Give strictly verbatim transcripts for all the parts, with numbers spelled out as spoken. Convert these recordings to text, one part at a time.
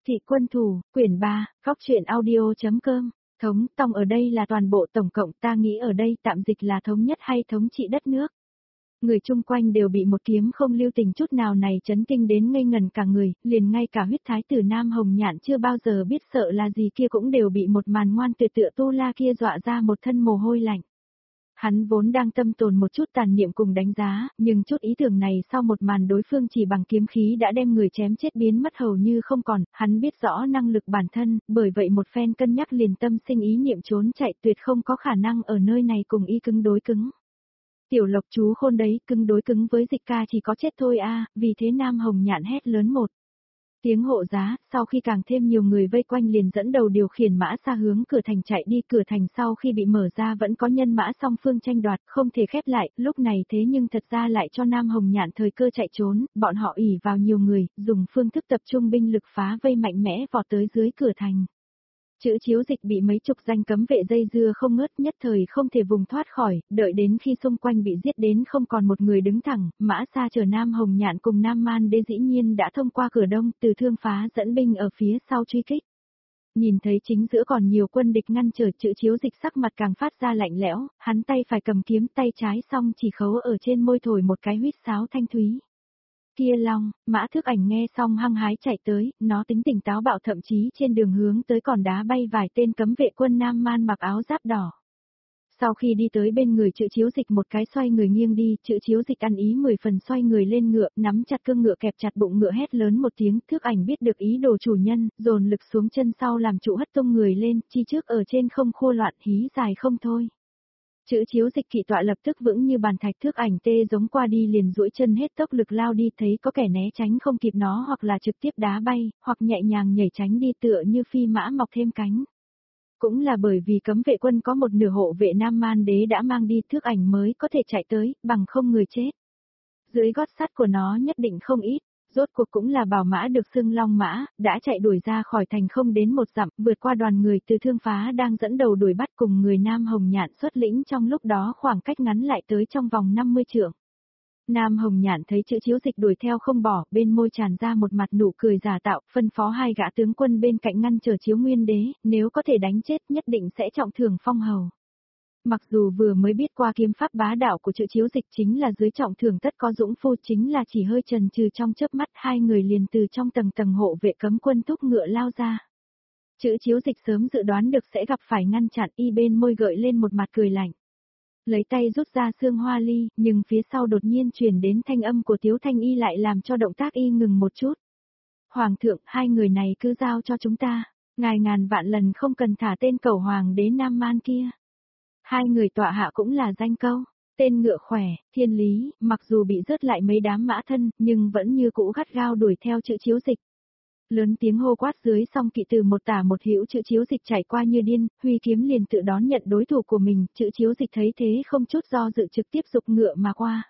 Thị quân thủ, quyển ba, Phóc truyện audio.com, thống tòng ở đây là toàn bộ tổng cộng, ta nghĩ ở đây tạm dịch là thống nhất hay thống trị đất nước. Người chung quanh đều bị một kiếm không lưu tình chút nào này chấn kinh đến ngây ngần cả người, liền ngay cả huyết thái tử Nam Hồng Nhạn chưa bao giờ biết sợ là gì kia cũng đều bị một màn ngoan tuyệt tựa tu la kia dọa ra một thân mồ hôi lạnh. Hắn vốn đang tâm tồn một chút tàn niệm cùng đánh giá, nhưng chút ý tưởng này sau một màn đối phương chỉ bằng kiếm khí đã đem người chém chết biến mất hầu như không còn, hắn biết rõ năng lực bản thân, bởi vậy một phen cân nhắc liền tâm sinh ý niệm trốn chạy tuyệt không có khả năng ở nơi này cùng y cứng đối cứng. Tiểu Lộc chú khôn đấy, cứng đối cứng với Dịch ca chỉ có chết thôi a, vì thế Nam Hồng Nhạn hét lớn một tiếng hộ giá, sau khi càng thêm nhiều người vây quanh liền dẫn đầu điều khiển mã xa hướng cửa thành chạy đi, cửa thành sau khi bị mở ra vẫn có nhân mã song phương tranh đoạt, không thể khép lại, lúc này thế nhưng thật ra lại cho Nam Hồng Nhạn thời cơ chạy trốn, bọn họ ỷ vào nhiều người, dùng phương thức tập trung binh lực phá vây mạnh mẽ vọt tới dưới cửa thành. Chữ Chiếu Dịch bị mấy chục danh cấm vệ dây dưa không ngớt, nhất thời không thể vùng thoát khỏi, đợi đến khi xung quanh bị giết đến không còn một người đứng thẳng, mã xa chờ Nam Hồng Nhạn cùng Nam Man Đế dĩ nhiên đã thông qua cửa đông, từ thương phá dẫn binh ở phía sau truy kích. Nhìn thấy chính giữa còn nhiều quân địch ngăn trở, Chữ Chiếu Dịch sắc mặt càng phát ra lạnh lẽo, hắn tay phải cầm kiếm, tay trái song chỉ khấu ở trên môi thổi một cái huýt sáo thanh thúy. Kia Long, Mã Thước Ảnh nghe xong hăng hái chạy tới, nó tính tỉnh táo bạo, thậm chí trên đường hướng tới còn đá bay vài tên cấm vệ quân Nam Man mặc áo giáp đỏ. Sau khi đi tới bên người Chữ Chiếu Dịch một cái xoay người nghiêng đi, Chữ Chiếu Dịch ăn ý mười phần xoay người lên ngựa, nắm chặt cương ngựa kẹp chặt bụng ngựa hét lớn một tiếng, Thước Ảnh biết được ý đồ chủ nhân, dồn lực xuống chân sau làm trụ hất tung người lên, chi trước ở trên không khua loạn hí dài không thôi. Chữ Chiếu Dịch kỵ tọa lập tức vững như bàn thạch, Thước Ảnh tê giống qua đi liền duỗi chân hết tốc lực lao đi, thấy có kẻ né tránh không kịp nó hoặc là trực tiếp đá bay, hoặc nhẹ nhàng nhảy tránh đi tựa như phi mã mọc thêm cánh. Cũng là bởi vì cấm vệ quân có một nửa hộ vệ Nam Man Đế đã mang đi, Thước Ảnh mới có thể chạy tới, bằng không người chết. Dưới gót sắt của nó nhất định không ít. Rốt cuộc cũng là bảo mã được xưng Long Mã, đã chạy đuổi ra khỏi thành không đến một dặm, vượt qua đoàn người từ thương phá đang dẫn đầu đuổi bắt cùng người Nam Hồng Nhạn xuất lĩnh, trong lúc đó khoảng cách ngắn lại tới trong vòng năm mươi trượng. Nam Hồng Nhạn thấy Chữ Chiếu Dịch đuổi theo không bỏ, bên môi tràn ra một mặt nụ cười giả tạo, phân phó hai gã tướng quân bên cạnh ngăn trở Chiếu Nguyên Đế, nếu có thể đánh chết nhất định sẽ trọng thưởng phong hầu. Mặc dù vừa mới biết qua kiếm pháp bá đạo của Chữ Chiếu Dịch chính là dưới trọng thưởng tất có dũng phu, chính là chỉ hơi chần chừ trong chớp mắt hai người liền từ trong tầng tầng hộ vệ cấm quân thúc ngựa lao ra. Chữ Chiếu Dịch sớm dự đoán được sẽ gặp phải ngăn chặn, y bên môi gợi lên một mặt cười lạnh. Lấy tay rút ra xương hoa ly, nhưng phía sau đột nhiên truyền đến thanh âm của Tiếu Thanh Y lại làm cho động tác y ngừng một chút. Hoàng thượng, hai người này cứ giao cho chúng ta, ngài ngàn vạn lần không cần thả tên cẩu hoàng đế Nam Man kia. Hai người tọa hạ cũng là danh câu, tên ngựa khỏe, Thiên Lý, mặc dù bị rớt lại mấy đám mã thân, nhưng vẫn như cũ gắt gao đuổi theo Chữ Chiếu Dịch. Lớn tiếng hô quát dưới song kỵ từ một tả một hữu, Chữ Chiếu Dịch chạy qua như điên, huy kiếm liền tự đón nhận đối thủ của mình, Chữ Chiếu Dịch thấy thế không chút do dự trực tiếp giục ngựa mà qua.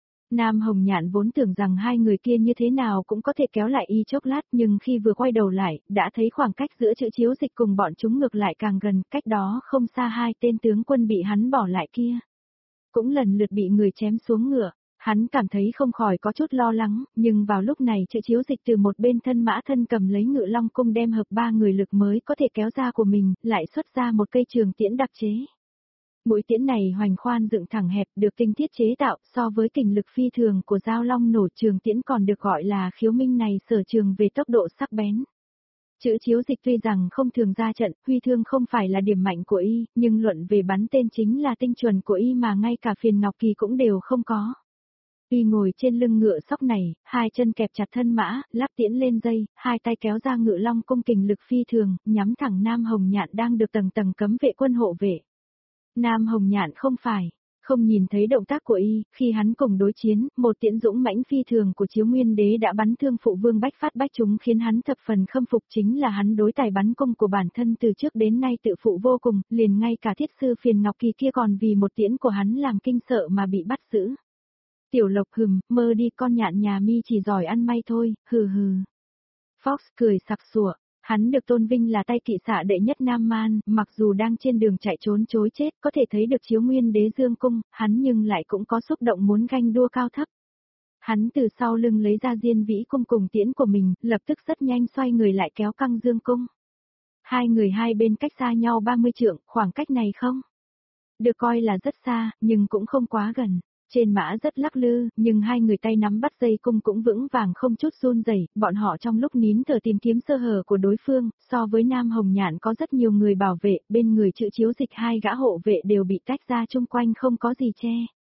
Nam Hồng Nhạn vốn tưởng rằng hai người kia như thế nào cũng có thể kéo lại y chốc lát, nhưng khi vừa quay đầu lại, đã thấy khoảng cách giữa Chữ Chiếu Dịch cùng bọn chúng ngược lại càng gần, cách đó không xa hai tên tướng quân bị hắn bỏ lại kia. Cũng lần lượt bị người chém xuống ngựa, hắn cảm thấy không khỏi có chút lo lắng, nhưng vào lúc này Chữ Chiếu Dịch từ một bên thân mã thân cầm lấy ngự long cung đem hợp ba người lực mới có thể kéo ra của mình, lại xuất ra một cây trường tiễn đặc chế. Mũi tiễn này hoành khoan dựng thẳng hẹp, được tinh thiết chế tạo, so với kình lực phi thường của dao long nổ, trường tiễn còn được gọi là khiếu minh này sở trường về tốc độ sắc bén. Chữ Chiếu Dịch tuy rằng không thường ra trận, huy thương không phải là điểm mạnh của y, nhưng luận về bắn tên chính là tinh chuẩn của y mà ngay cả Phiền Ngọc Kỳ cũng đều không có. Y ngồi trên lưng ngựa sóc này, hai chân kẹp chặt thân mã, lắp tiễn lên dây, hai tay kéo ra ngự long cung, kình lực phi thường, nhắm thẳng Nam Hồng Nhạn đang được tầng tầng cấm vệ quân hộ vệ. Nam Hồng Nhạn không phải, không nhìn thấy động tác của y, khi hắn cùng đối chiến, một tiễn dũng mãnh phi thường của Chiếu Nguyên Đế đã bắn thương phụ vương Bách Phát Bách chúng, khiến hắn thập phần khâm phục, chính là hắn đối tài bắn cung của bản thân từ trước đến nay tự phụ vô cùng, liền ngay cả thiết sư Phiền Ngọc Kỳ kia còn vì một tiễn của hắn làm kinh sợ mà bị bắt giữ. Tiểu Lộc hừm, mơ đi, con nhạn nhà mi chỉ giỏi ăn may thôi, hừ hừ. Fox cười sặc sụa. Hắn được tôn vinh là tay kỵ xạ đệ nhất Nam Man, mặc dù đang trên đường chạy trốn chối chết, có thể thấy được Chiếu Nguyên Đế dương cung, hắn nhưng lại cũng có xúc động muốn ganh đua cao thấp. Hắn từ sau lưng lấy ra Diên Vĩ cung cùng tiễn của mình, lập tức rất nhanh xoay người lại kéo Căng Dương cung. Hai người hai bên cách xa nhau ba mươi trượng, khoảng cách này không được coi là rất xa, nhưng cũng không quá gần. Trên mã rất lắc lư, nhưng hai người tay nắm bắt dây cung cũng vững vàng không chút run rẩy. Bọn họ trong lúc nín thở tìm kiếm sơ hở của đối phương, so với Nam Hồng Nhạn có rất nhiều người bảo vệ, bên người Trữ Chiếu Dịch hai gã hộ vệ đều bị tách ra chung quanh không có gì che.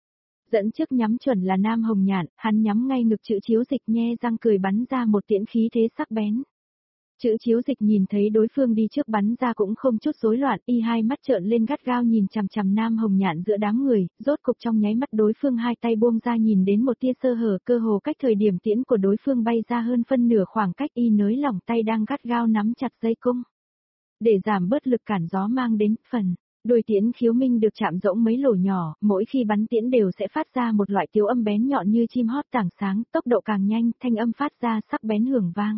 Dẫn trước nhắm chuẩn là Nam Hồng Nhạn, hắn nhắm ngay ngực Trữ Chiếu Dịch nhe răng cười bắn ra một tiễn khí thế sắc bén. Trữ Chiếu Dịch nhìn thấy đối phương đi trước bắn ra cũng không chút rối loạn, y hai mắt trợn lên gắt gao nhìn chằm chằm Nam Hồng Nhạn giữa đám người, rốt cục trong nháy mắt đối phương hai tay buông ra nhìn đến một tia sơ hở, cơ hồ cách thời điểm tiễn của đối phương bay ra hơn phân nửa khoảng cách, y nới lỏng tay đang gắt gao nắm chặt dây cung. Để giảm bớt lực cản gió mang đến phần đôi tiễn khiếu minh được chạm rỗng mấy lỗ nhỏ, mỗi khi bắn tiễn đều sẽ phát ra một loại tiếu âm bén nhọn như chim hót tảng sáng, tốc độ càng nhanh, thanh âm phát ra sắc bén hưởng vang.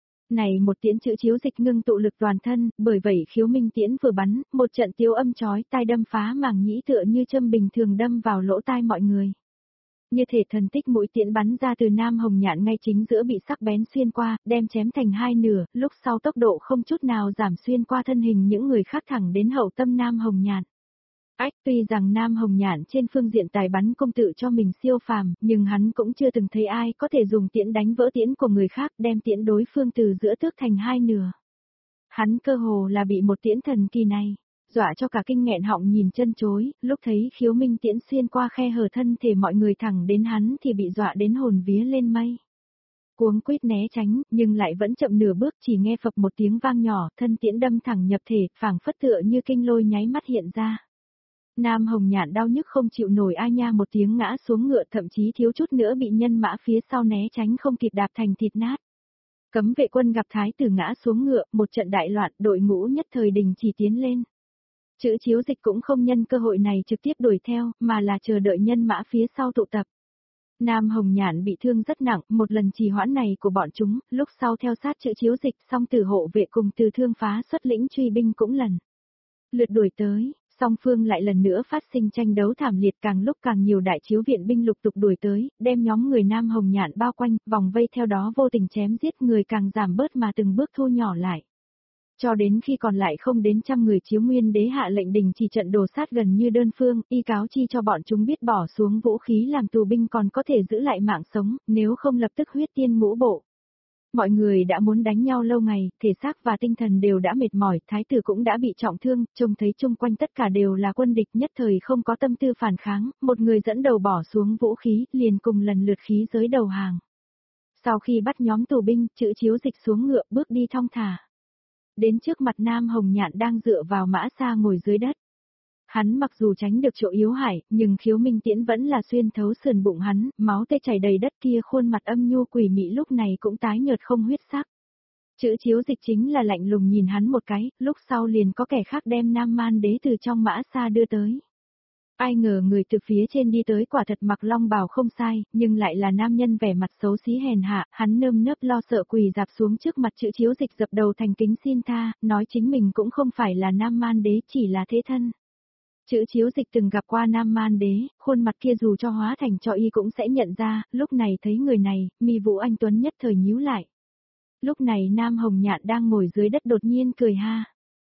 Này một tiễn Trữ Chiếu Dịch ngưng tụ lực toàn thân, bởi vậy khiếu minh tiễn vừa bắn, một trận tiếu âm chói tai đâm phá màng nhĩ tựa như châm bình thường đâm vào lỗ tai mọi người. Như thể thần tích mũi tiễn bắn ra từ Nam Hồng Nhạn ngay chính giữa bị sắc bén xuyên qua, đem chém thành hai nửa, lúc sau tốc độ không chút nào giảm xuyên qua thân hình những người khác thẳng đến hậu tâm Nam Hồng Nhạn. Ách, tuy rằng Nam Hồng Nhạn trên phương diện tài bắn công tự cho mình siêu phàm, nhưng hắn cũng chưa từng thấy ai có thể dùng tiễn đánh vỡ tiễn của người khác, đem tiễn đối phương từ giữa tước thành hai nửa. Hắn cơ hồ là bị một tiễn thần kỳ này dọa cho cả kinh nghẹn họng nhìn chân chối, lúc thấy khiếu minh tiễn xuyên qua khe hở thân thể mọi người thẳng đến hắn thì bị dọa đến hồn vía lên mây. Cuống quýt né tránh, nhưng lại vẫn chậm nửa bước, chỉ nghe phập một tiếng vang nhỏ, thân tiễn đâm thẳng nhập thể, phảng phất tựa như kinh lôi nháy mắt hiện ra. Nam Hồng Nhạn đau nhức không chịu nổi ai nha một tiếng ngã xuống ngựa, thậm chí thiếu chút nữa bị nhân mã phía sau né tránh không kịp đạp thành thịt nát. Cấm vệ quân gặp thái tử ngã xuống ngựa, một trận đại loạn, đội ngũ nhất thời đình chỉ tiến lên. Trữ Chiếu Dịch cũng không nhân cơ hội này trực tiếp đuổi theo, mà là chờ đợi nhân mã phía sau tụ tập. Nam Hồng Nhạn bị thương rất nặng, một lần trì hoãn này của bọn chúng, lúc sau theo sát Trữ Chiếu Dịch, song Tử hộ vệ cùng Từ Thương phá xuất lĩnh truy binh cũng lần lượt đuổi tới. Song phương lại lần nữa phát sinh tranh đấu thảm liệt, càng lúc càng nhiều đại chiếu viện binh lục tục đuổi tới, đem nhóm người Nam Hồng Nhạn bao quanh, vòng vây theo đó vô tình chém giết, người càng giảm bớt mà từng bước thu nhỏ lại. Cho đến khi còn lại không đến trăm người, Chiếu Nguyên Đế hạ lệnh đình chỉ trận đồ sát gần như đơn phương, y cáo chi cho bọn chúng biết bỏ xuống vũ khí làm tù binh còn có thể giữ lại mạng sống, nếu không lập tức huyết tiên ngũ bộ. Mọi người đã muốn đánh nhau lâu ngày, thể xác và tinh thần đều đã mệt mỏi, thái tử cũng đã bị trọng thương, trông thấy chung quanh tất cả đều là quân địch, nhất thời không có tâm tư phản kháng, một người dẫn đầu bỏ xuống vũ khí, liền cùng lần lượt khí giới đầu hàng. Sau khi bắt nhóm tù binh, Trữ Chiếu Dịch xuống ngựa bước đi thong thả. Đến trước mặt Nam Hồng Nhạn đang dựa vào mã xa ngồi dưới đất. Hắn mặc dù tránh được chỗ yếu hại, nhưng khiếu minh tiễn vẫn là xuyên thấu sườn bụng hắn, máu tê chảy đầy đất, kia khuôn mặt âm nhu quỷ mị lúc này cũng tái nhợt không huyết sắc. Trữ Chiếu Dịch chính là lạnh lùng nhìn hắn một cái, lúc sau liền có kẻ khác đem Nam Man Đế từ trong mã xa đưa tới. Ai ngờ người từ phía trên đi tới quả thật mặc long bào không sai, nhưng lại là nam nhân vẻ mặt xấu xí hèn hạ, hắn nơm nớp lo sợ quỳ dạp xuống trước mặt Trữ Chiếu Dịch dập đầu thành kính xin tha, nói chính mình cũng không phải là Nam Man Đế, chỉ là thế thân. Trữ Chiếu Dịch từng gặp qua Nam Man Đế, khuôn mặt kia dù cho hóa thành cho y cũng sẽ nhận ra, lúc này thấy người này, mi Vũ Anh Tuấn nhất thời nhíu lại. Lúc này Nam Hồng Nhạn đang ngồi dưới đất đột nhiên cười ha.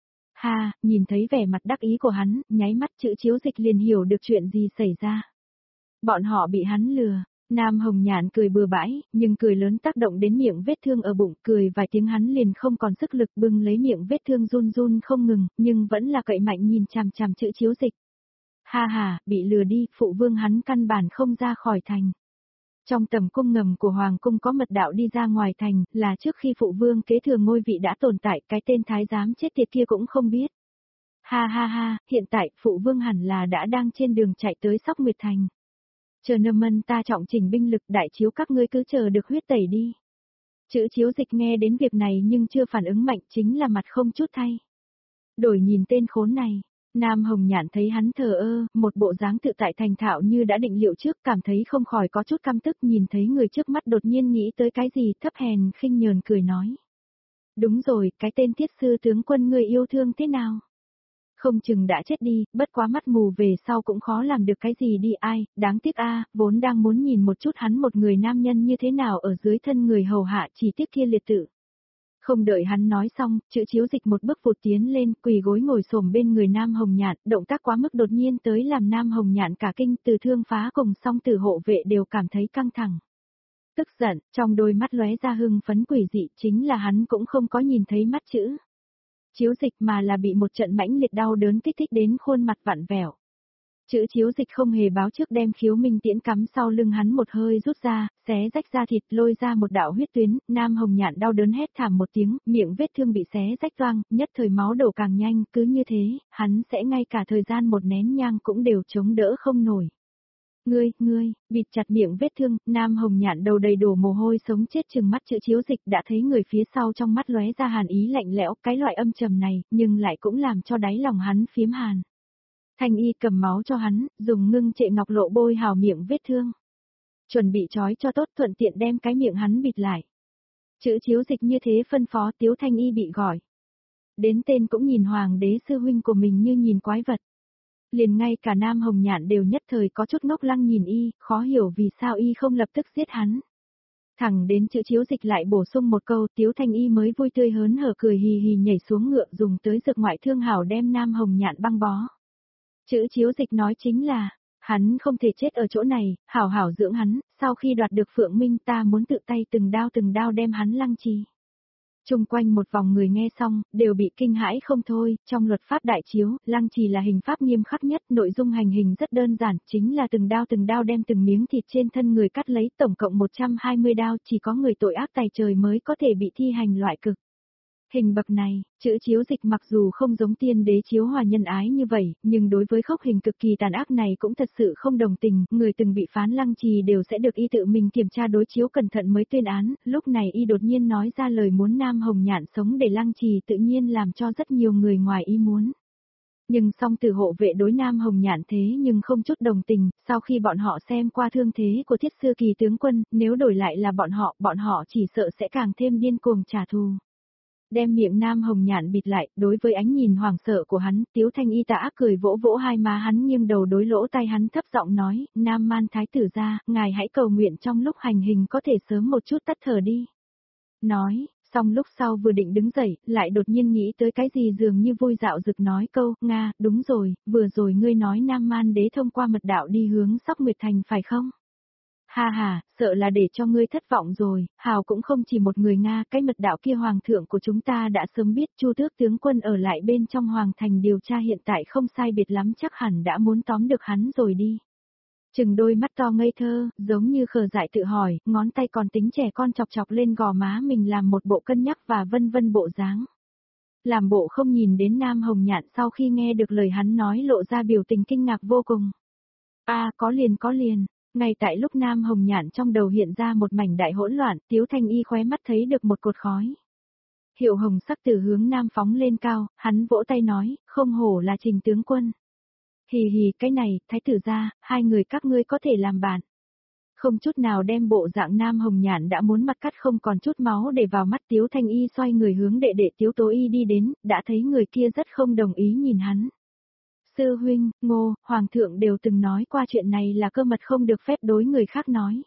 Ha, nhìn thấy vẻ mặt đắc ý của hắn, nháy mắt Trữ Chiếu Dịch liền hiểu được chuyện gì xảy ra. Bọn họ bị hắn lừa. Nam Hồng Nhạn cười bừa bãi, nhưng cười lớn tác động đến miệng vết thương ở bụng, cười vài tiếng hắn liền không còn sức lực, bưng lấy miệng vết thương run run không ngừng, nhưng vẫn là cậy mạnh nhìn chằm chằm Trữ Chiếu Dịch. Ha ha, bị lừa đi, phụ vương hắn căn bản không ra khỏi thành. Trong tầm cung ngầm của Hoàng cung có mật đạo đi ra ngoài thành, là trước khi phụ vương kế thừa ngôi vị đã tồn tại, cái tên thái giám chết tiệt kia cũng không biết. Ha ha ha, hiện tại, phụ vương hẳn là đã đang trên đường chạy tới Sóc Nguyệt Thành. Chờ nâm mân ta trọng chỉnh binh lực, đại chiếu các ngươi cứ chờ được huyết tẩy đi. Trữ Chiếu Dịch nghe đến việc này nhưng chưa phản ứng mạnh, chính là mặt không chút thay. Đổi nhìn tên khốn này, Nam Hồng Nhạn thấy hắn thờ ơ, một bộ dáng tự tại thành thạo như đã định liệu trước, cảm thấy không khỏi có chút căm tức, nhìn thấy người trước mắt đột nhiên nghĩ tới cái gì, thấp hèn khinh nhờn cười nói. Đúng rồi, cái tên Tiết sư tướng quân ngươi yêu thương thế nào? Không chừng đã chết đi, bất quá mắt mù về sau cũng khó làm được cái gì đi ai, đáng tiếc a, vốn đang muốn nhìn một chút hắn một người nam nhân như thế nào ở dưới thân người hầu hạ chỉ tiếc kia liệt tử. Không đợi hắn nói xong, chữ chiếu dịch một bước vụt tiến lên, quỳ gối ngồi xổm bên người Nam Hồng Nhạn, động tác quá mức đột nhiên tới làm Nam Hồng Nhạn cả kinh từ thương phá cùng song tử hộ vệ đều cảm thấy căng thẳng. Tức giận, trong đôi mắt lóe ra hưng phấn quỷ dị chính là hắn cũng không có nhìn thấy mắt chữ chiếu dịch mà là bị một trận mãnh liệt đau đớn kích thích đến khuôn mặt vặn vẹo. Chữ chiếu dịch không hề báo trước đem khiếu minh tiễn cắm sau lưng hắn một hơi rút ra, xé rách ra thịt lôi ra một đạo huyết tuyến, Nam Hồng Nhạn đau đớn hét thảm một tiếng, miệng vết thương bị xé rách toang, nhất thời máu đổ càng nhanh, cứ như thế, hắn sẽ ngay cả thời gian một nén nhang cũng đều chống đỡ không nổi. Ngươi, ngươi, bịt chặt miệng vết thương, Nam Hồng Nhạn đầu đầy đổ mồ hôi sống chết chừng mắt chữ chiếu dịch đã thấy người phía sau trong mắt lóe ra hàn ý lạnh lẽo, cái loại âm trầm này, nhưng lại cũng làm cho đáy lòng hắn phiếm hàn. Thanh y cầm máu cho hắn, dùng ngưng trệ ngọc lộ bôi hào miệng vết thương. Chuẩn bị trói cho tốt thuận tiện đem cái miệng hắn bịt lại. Chữ chiếu dịch như thế phân phó Tiếu Thanh y bị gọi. Đến tên cũng nhìn hoàng đế sư huynh của mình như nhìn quái vật. Liền ngay cả Nam Hồng Nhạn đều nhất thời có chút ngốc lăng nhìn y, khó hiểu vì sao y không lập tức giết hắn. Thẳng đến chữ chiếu dịch lại bổ sung một câu Tiếu Thanh y mới vui tươi hớn hở cười hì hì nhảy xuống ngựa dùng tới dược ngoại thương hảo đem Nam Hồng Nhạn băng bó. Chữ chiếu dịch nói chính là, hắn không thể chết ở chỗ này, hảo hảo dưỡng hắn, sau khi đoạt được Phượng Minh ta muốn tự tay từng đao từng đao đem hắn lăng trì. Trung quanh một vòng người nghe xong, đều bị kinh hãi không thôi, trong luật pháp đại chiếu, lăng trì là hình pháp nghiêm khắc nhất, nội dung hành hình rất đơn giản, chính là từng đao từng đao đem từng miếng thịt trên thân người cắt lấy tổng cộng một trăm hai mươi đao, chỉ có người tội ác tày trời mới có thể bị thi hành loại cực. Hình bậc này, chữ chiếu dịch mặc dù không giống tiên đế chiếu hòa nhân ái như vậy, nhưng đối với khốc hình cực kỳ tàn ác này cũng thật sự không đồng tình, người từng bị phán lăng trì đều sẽ được y tự mình kiểm tra đối chiếu cẩn thận mới tuyên án, lúc này y đột nhiên nói ra lời muốn Nam Hồng Nhạn sống để lăng trì tự nhiên làm cho rất nhiều người ngoài ý muốn. Nhưng song tử hộ vệ đối Nam Hồng Nhạn thế nhưng không chút đồng tình, sau khi bọn họ xem qua thương thế của thiết sư kỳ tướng quân, nếu đổi lại là bọn họ, bọn họ chỉ sợ sẽ càng thêm điên cuồng trả thù. Đem miệng Nam Hồng Nhạn bịt lại, đối với ánh nhìn hoảng sợ của hắn, Tiếu Thanh y tả cười vỗ vỗ hai má hắn nghiêng đầu đối lỗ tai hắn thấp giọng nói, Nam Man Thái tử ra, ngài hãy cầu nguyện trong lúc hành hình có thể sớm một chút tắt thở đi. Nói, xong lúc sau vừa định đứng dậy, lại đột nhiên nghĩ tới cái gì dường như vui dạo rực nói câu, Nga, đúng rồi, vừa rồi ngươi nói Nam Man đế thông qua mật đạo đi hướng Sóc Nguyệt Thành phải không? Ha ha, sợ là để cho ngươi thất vọng rồi, Hào cũng không chỉ một người Nga, cái mật đạo kia hoàng thượng của chúng ta đã sớm biết Chu Tước tướng quân ở lại bên trong hoàng thành điều tra hiện tại không sai biệt lắm chắc hẳn đã muốn tóm được hắn rồi đi. Chừng đôi mắt to ngây thơ, giống như khờ dại tự hỏi, ngón tay còn tính trẻ con chọc chọc lên gò má mình làm một bộ cân nhắc và vân vân bộ dáng. Làm bộ không nhìn đến Nam Hồng Nhạn sau khi nghe được lời hắn nói lộ ra biểu tình kinh ngạc vô cùng. A có liền có liền. Ngay tại lúc Nam Hồng Nhạn trong đầu hiện ra một mảnh đại hỗn loạn, Tiếu Thanh y khóe mắt thấy được một cột khói. Hiệu hồng sắc từ hướng Nam phóng lên cao, hắn vỗ tay nói, không hổ là Trình tướng quân. Hì hì cái này, thái tử ra, hai người các ngươi có thể làm bạn. Không chút nào đem bộ dạng Nam Hồng Nhạn đã muốn mặt cắt không còn chút máu để vào mắt Tiếu Thanh y xoay người hướng đệ đệ Tiếu Tố y đi đến, đã thấy người kia rất không đồng ý nhìn hắn. Sư huynh, Ngô, Hoàng thượng đều từng nói qua chuyện này là cơ mật không được phép đối người khác nói.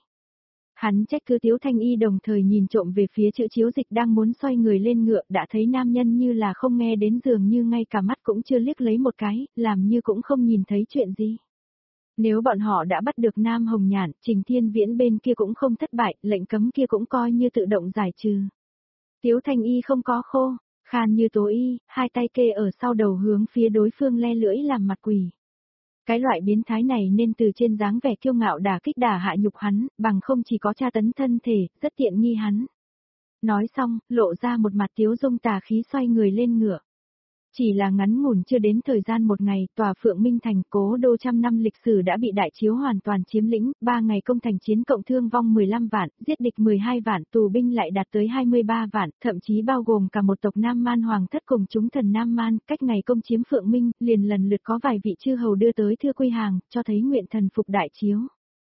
Hắn trách cứ Tiếu Thanh y đồng thời nhìn trộm về phía chữ chiếu dịch đang muốn xoay người lên ngựa đã thấy nam nhân như là không nghe đến dường như ngay cả mắt cũng chưa liếc lấy một cái, làm như cũng không nhìn thấy chuyện gì. Nếu bọn họ đã bắt được Nam Hồng Nhạn, Trình Thiên Viễn bên kia cũng không thất bại, lệnh cấm kia cũng coi như tự động giải trừ. Tiếu Thanh y không có khô. Khan như tố y, hai tay kê ở sau đầu hướng phía đối phương le lưỡi làm mặt quỷ. Cái loại biến thái này nên từ trên dáng vẻ kiêu ngạo đả kích đả hạ nhục hắn, bằng không chỉ có tra tấn thân thể, rất tiện nghi hắn. Nói xong, lộ ra một mặt tiếu dung tà khí xoay người lên ngựa. Chỉ là ngắn ngủn chưa đến thời gian một ngày, tòa Phượng Minh Thành cố đô trăm năm lịch sử đã bị đại chiếu hoàn toàn chiếm lĩnh, ba ngày công thành chiến cộng thương vong mười lăm vạn, giết địch mười hai vạn, tù binh lại đạt tới hai mươi ba vạn, thậm chí bao gồm cả một tộc Nam Man hoàng thất cùng chúng thần Nam Man, cách ngày công chiếm Phượng Minh, liền lần lượt có vài vị chư hầu đưa tới thư quy hàng, cho thấy nguyện thần phục đại chiếu.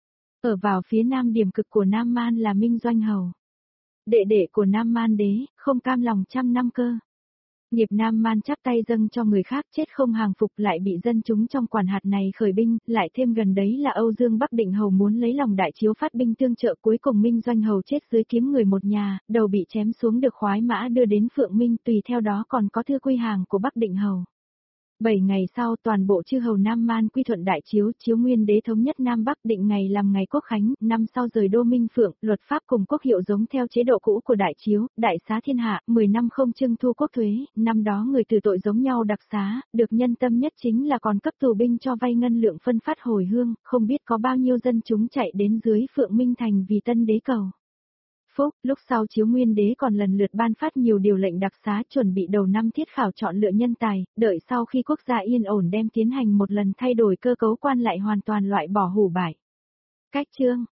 Ở vào phía nam điểm cực của Nam Man là Minh Doanh Hầu. Đệ đệ của Nam Man đế, không cam lòng trăm năm cơ. Nghiệp Nam Man chắp tay dâng cho người khác chết không hàng phục lại bị dân chúng trong quản hạt này khởi binh, lại thêm gần đấy là Âu Dương Bắc Định Hầu muốn lấy lòng Đại Chiếu phát binh tương trợ, cuối cùng Minh Doanh Hầu chết dưới kiếm người một nhà, đầu bị chém xuống được khoái mã đưa đến Phượng Minh, tùy theo đó còn có thư quy hàng của Bắc Định Hầu. Bảy ngày sau toàn bộ chư hầu Nam Man quy thuận Đại Chiếu, Chiếu Nguyên Đế thống nhất Nam Bắc, định ngày làm ngày quốc khánh, năm sau rời đô Minh Phượng, luật pháp cùng quốc hiệu giống theo chế độ cũ của Đại Chiếu, đại xá thiên hạ, mười năm không trưng thu quốc thuế, năm đó người tử tội giống nhau đặc xá, được nhân tâm nhất chính là còn cấp tù binh cho vay ngân lượng phân phát hồi hương, không biết có bao nhiêu dân chúng chạy đến dưới Phượng Minh Thành vì tân đế cầu phúc. Lúc sau Chiếu Nguyên Đế còn lần lượt ban phát nhiều điều lệnh đặc xá, chuẩn bị đầu năm thiết khảo chọn lựa nhân tài, đợi sau khi quốc gia yên ổn đem tiến hành một lần thay đổi cơ cấu quan lại hoàn toàn loại bỏ hủ bại. Cách chương